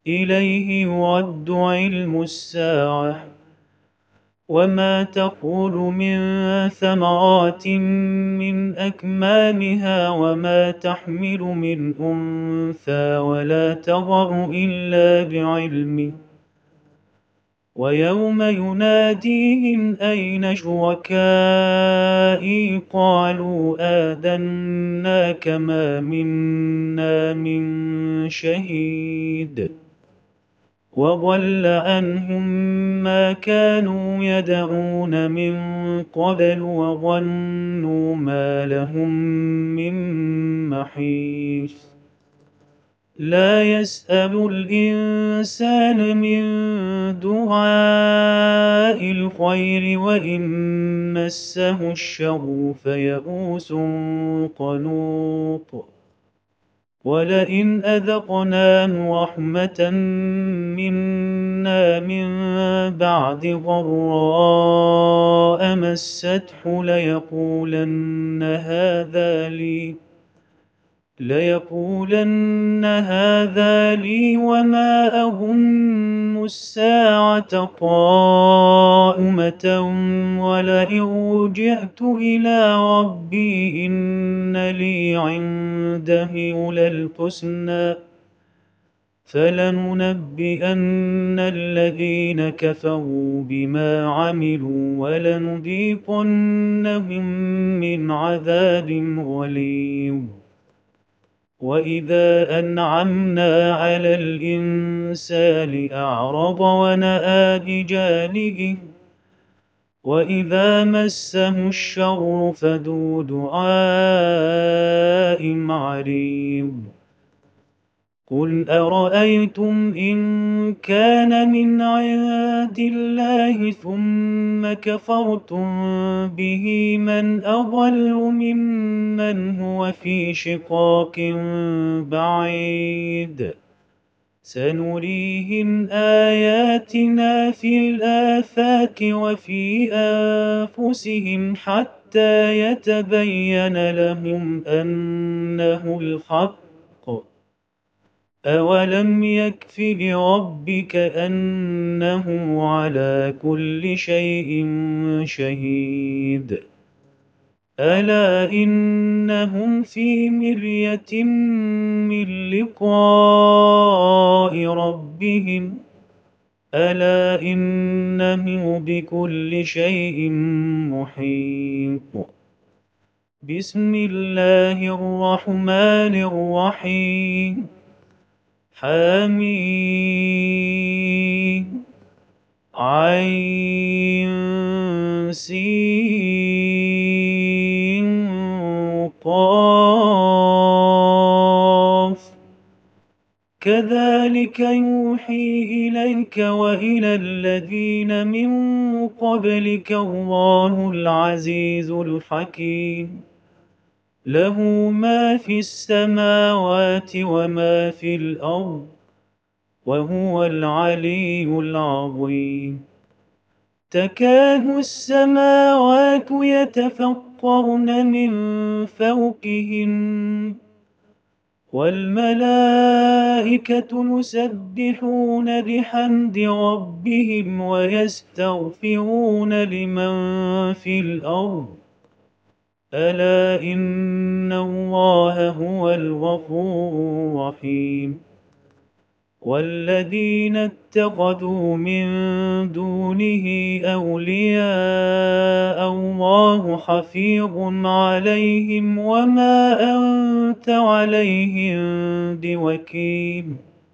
إليه يرد علم الساعة وما تخرج من ثمرات من أكمامها وما تحمل من أنثى ولا تضع إلا بعلمه ويوم يناديهم أين شركائي قالوا آذناك ما منا من شهيد وضل عنهم ما كانوا يدعون من قبل وظنوا ما لهم من محيص لا يسأم الإنسان من دعاء الخير وإن مسه الشر فيئوس قنوط ولئن أذقناه رحمة منا من بعد ضراء مسته ليقولن هذا لي وما أظن الساعة قائمة ولئن رجعت إلى ربي إن لي عنده للحسنى فلننبئن الذين كفروا بما عملوا ولنذيقنهم من عذاب غليظ وإذا أنعمنا على الإنسان أعرض ونأى بجانبه وإذا مسه الشر فذو دعاء عريض قل أرأيتم إن كان من عند الله ثم كفرتم به من أضل ممن هو في شقاق بعيد سنريهم آياتنا في الآفاق وفي أنفسهم حتى يتبين لهم أنه الحق أولم يكف بربك أنه على كل شيء شهيد ألا إنهم في مرية من لقاء ربهم ألا إنه بكل شيء محيط بسم الله الرحمن الرحيم حميم عين سين قاف كذلك يوحي إليك وإلى الذين من قبلك الله العزيز الحكيم له ما في السماوات وما في الأرض وهو العلي العظيم تكاد السماوات يتفطرن من فوقهن والملائكة يسبحون بحمد ربهم ويستغفرون لمن في الأرض ألا إن الله هو الغفور الرحيم والذين اتخذوا من دونه أولياء الله حفيظ عليهم وما أنت عليهم بوكيل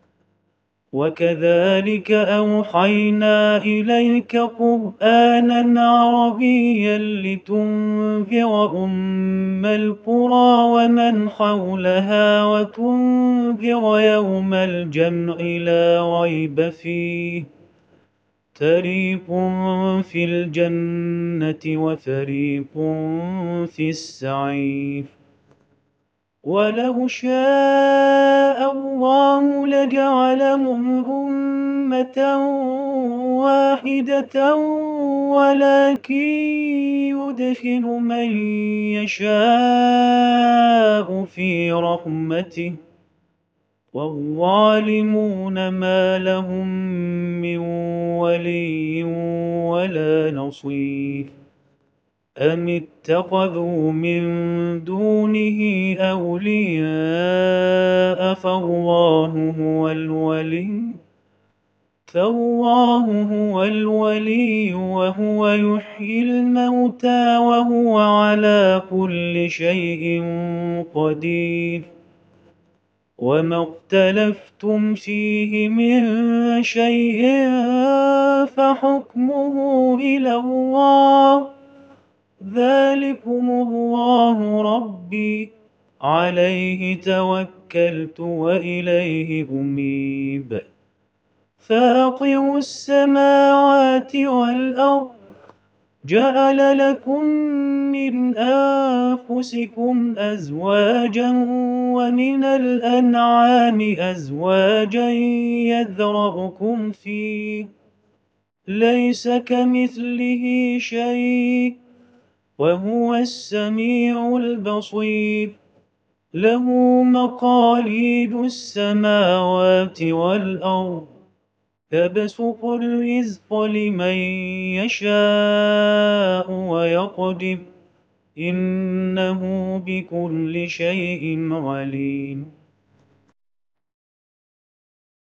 وكذلك أوحينا إليك قرآنا عربيا لتنذر أم القرى ومن حولها وتنذر يوم الجمع لا ريب فيه فريق في الجنة وفريق في السعير ولو شاء الله لجعلهم أمة واحدة ولكن يدخل من يشاء في رحمته والظالمون ما لهم من ولي ولا نصير. أم اتخذوا من دونه أولياء فالله هو الولي وهو يحيي الموتى وهو على كل شيء قدير. وما اختلفتم فيه من شيء فحكمه إلى الله. ذلكم الله ربي عليه توكلت وإليه أنيب. فاطر السماوات والأرض جعل لكم من أنفسكم أزواجا ومن الأنعام أزواجا يذرأكم فيه ليس كمثله شيء وهو السميع البصير. له مقاليد السماوات والأرض يبسط الرزق لمن يشاء ويقدر إنه بكل شيء عليم.